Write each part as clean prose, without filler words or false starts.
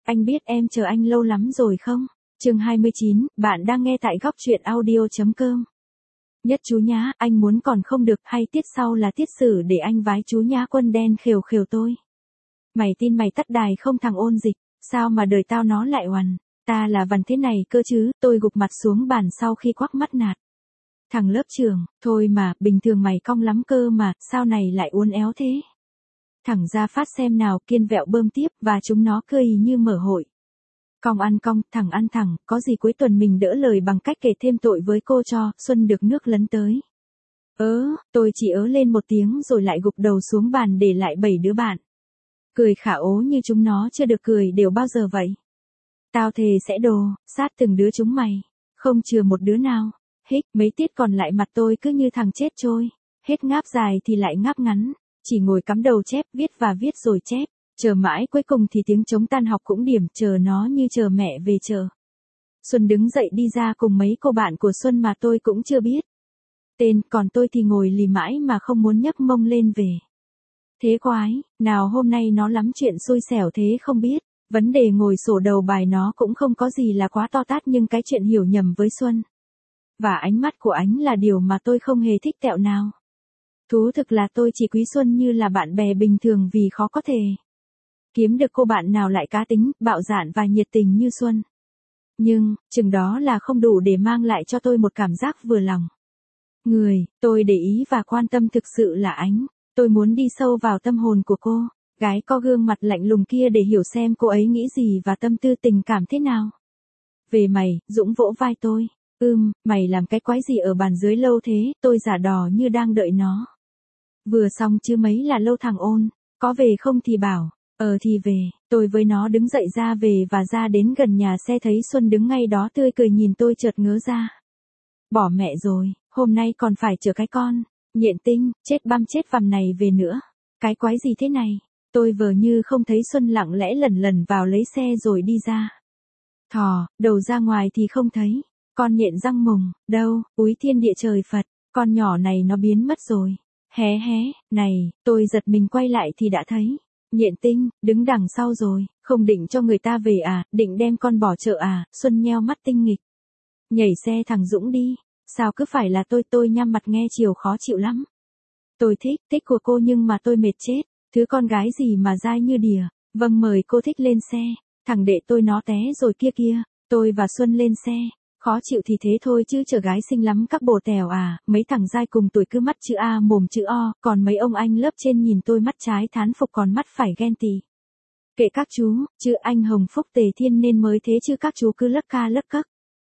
Anh biết em chờ anh lâu lắm rồi không? Chương 29, bạn đang nghe tại góc truyện audio.com. Nhất chú nhá, anh muốn còn không được, hay tiết sau là tiết sử để anh vái chú nhá quân đen khều khều tôi. Mày tin mày tắt đài không thằng ôn dịch, sao mà đời tao nó lại oằn, ta là vằn thế này cơ chứ, tôi gục mặt xuống bàn sau khi quắc mắt nạt. Thằng lớp trưởng, thôi mà, bình thường mày cong lắm cơ mà, sao này lại uốn éo thế? Thẳng ra phát xem nào, Kiên vẹo bơm tiếp và chúng nó cười như mở hội. Cong ăn cong, thẳng ăn thẳng, có gì cuối tuần mình đỡ lời bằng cách kể thêm tội với cô cho, Xuân được nước lấn tới. Tôi chỉ lên một tiếng rồi lại gục đầu xuống bàn để lại 7 đứa bạn. Cười khả ố như chúng nó chưa được cười đều bao giờ vậy. Tao thề sẽ đồ, sát từng đứa chúng mày, không chừa một đứa nào. Hích, mấy tiết còn lại mặt tôi cứ như thằng chết trôi, hết ngáp dài thì lại ngáp ngắn, chỉ ngồi cắm đầu chép, viết và viết rồi chép. Chờ mãi cuối cùng thì tiếng trống tan học cũng điểm, chờ nó như chờ mẹ về chợ. Xuân đứng dậy đi ra cùng mấy cô bạn của Xuân mà tôi cũng chưa biết tên, còn tôi thì ngồi lì mãi mà không muốn nhấc mông lên về. Thế quái, nào hôm nay nó lắm chuyện xui xẻo thế không biết. Vấn đề ngồi sổ đầu bài nó cũng không có gì là quá to tát, nhưng cái chuyện hiểu nhầm với Xuân và ánh mắt của ánh là điều mà tôi không hề thích tẹo nào. Thú thực là tôi chỉ quý Xuân như là bạn bè bình thường vì khó có thể kiếm được cô bạn nào lại cá tính, bạo dạn và nhiệt tình như Xuân. Nhưng, chừng đó là không đủ để mang lại cho tôi một cảm giác vừa lòng. Người, tôi để ý và quan tâm thực sự là ánh. Tôi muốn đi sâu vào tâm hồn của cô, gái có gương mặt lạnh lùng kia để hiểu xem cô ấy nghĩ gì và tâm tư tình cảm thế nào. Về mày, Dũng vỗ vai tôi. Mày làm cái quái gì ở bàn dưới lâu thế, tôi giả đò như đang đợi nó. Vừa xong chứ mấy là lâu thằng ôn, có về không thì bảo. Thì về, tôi với nó đứng dậy ra về và ra đến gần nhà xe thấy Xuân đứng ngay đó tươi cười nhìn tôi chợt ngớ ra. Bỏ mẹ rồi, hôm nay còn phải chở cái con, nhện tinh, chết băm chết vằm này về nữa. Cái quái gì thế này? Tôi vờ như không thấy Xuân lặng lẽ lẩn lẩn vào lấy xe rồi đi ra. Thò, đầu ra ngoài thì không thấy. Con nhện răng mùng, đâu, úi thiên địa trời Phật, con nhỏ này nó biến mất rồi. Hé, này, tôi giật mình quay lại thì đã thấy. Nhện tinh, đứng đằng sau rồi, không định cho người ta về à, định đem con bỏ chợ à, Xuân nheo mắt tinh nghịch. Nhảy xe thằng Dũng đi, sao cứ phải là tôi nhăm mặt nghe chiều khó chịu lắm. Tôi thích của cô nhưng mà tôi mệt chết, thứ con gái gì mà dai như đìa, vâng mời cô thích lên xe, thằng đệ tôi nó té rồi kia, tôi và Xuân lên xe. Khó chịu thì thế thôi chứ chở gái xinh lắm các bồ tèo à, mấy thằng dai cùng tuổi cứ mắt chữ A mồm chữ O, còn mấy ông anh lớp trên nhìn tôi mắt trái thán phục còn mắt phải ghen tị. Kệ các chú, chứ anh Hồng Phúc Tề Thiên nên mới thế chứ các chú cứ lấc ca lấc cấc.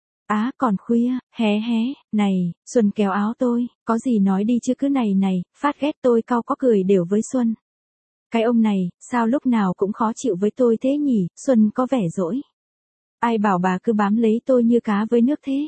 Còn khuya, hé, này, Xuân kéo áo tôi, có gì nói đi chứ cứ này, phát ghét tôi cau có cười đều với Xuân. Cái ông này, sao lúc nào cũng khó chịu với tôi thế nhỉ, Xuân có vẻ dỗi. Ai bảo bà cứ bám lấy tôi như cá với nước thế?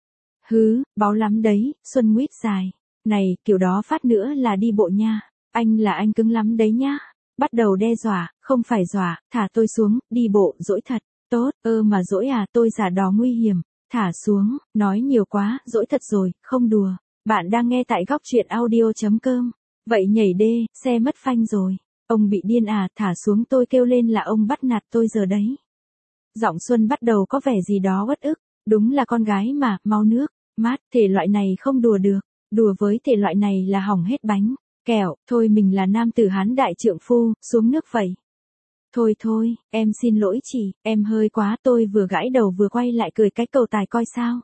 Báo lắm đấy, Xuân nguyết dài. Này, kiểu đó phát nữa là đi bộ nha. Anh cứng lắm đấy nhá. Bắt đầu đe dọa, không phải dọa, thả tôi xuống, đi bộ, dỗi thật. Tốt, mà dỗi à, tôi giả đò nguy hiểm. Thả xuống, nói nhiều quá, dỗi thật rồi, không đùa. Bạn đang nghe tại góc truyện audio.com. Vậy nhảy đê, xe mất phanh rồi. Ông bị điên à, thả xuống tôi kêu lên là ông bắt nạt tôi giờ đấy. Giọng Xuân bắt đầu có vẻ gì đó uất ức, đúng là con gái mà, mau nước, mát, thể loại này không đùa được, đùa với thể loại này là hỏng hết bánh, kẹo, thôi mình là nam tử hán đại trượng phu, xuống nước vậy. Thôi, em xin lỗi chị, em hơi quá, tôi vừa gãi đầu vừa quay lại cười cái cầu tài coi sao.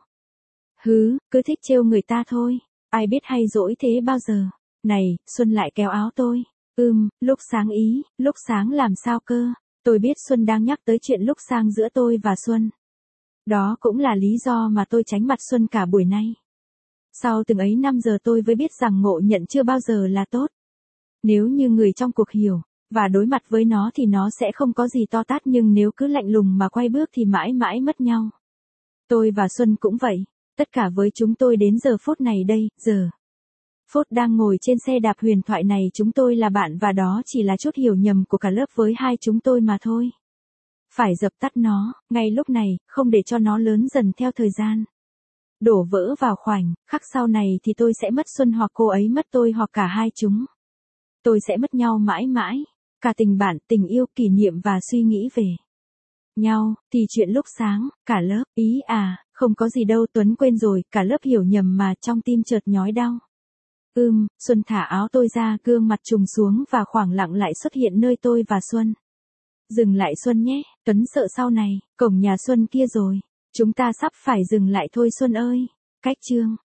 Cứ thích trêu người ta thôi, ai biết hay dỗi thế bao giờ. Này, Xuân lại kéo áo tôi, lúc sáng ý, lúc sáng làm sao cơ? Tôi biết Xuân đang nhắc tới chuyện lúc sang giữa tôi và Xuân. Đó cũng là lý do mà tôi tránh mặt Xuân cả buổi nay. Sau từng ấy năm giờ tôi mới biết rằng ngộ nhận chưa bao giờ là tốt. Nếu như người trong cuộc hiểu, và đối mặt với nó thì nó sẽ không có gì to tát, nhưng nếu cứ lạnh lùng mà quay bước thì mãi mãi mất nhau. Tôi và Xuân cũng vậy, tất cả với chúng tôi đến giờ phút này đây, Phút đang ngồi trên xe đạp huyền thoại này chúng tôi là bạn và đó chỉ là chút hiểu nhầm của cả lớp với hai chúng tôi mà thôi. Phải dập tắt nó, ngay lúc này, không để cho nó lớn dần theo thời gian. Đổ vỡ vào khoảnh khắc sau này thì tôi sẽ mất Xuân hoặc cô ấy mất tôi hoặc cả hai chúng. Tôi sẽ mất nhau mãi mãi, cả tình bạn, tình yêu, kỷ niệm và suy nghĩ về nhau, thì chuyện lúc sáng, cả lớp, ý à, không có gì đâu Tuấn quên rồi, cả lớp hiểu nhầm mà trong tim chợt nhói đau. Xuân thả áo tôi ra, gương mặt trùng xuống và khoảng lặng lại xuất hiện nơi tôi và Xuân. Dừng lại Xuân nhé, Tuấn sợ sau này, cổng nhà Xuân kia rồi. Chúng ta sắp phải dừng lại thôi Xuân ơi. Cách chương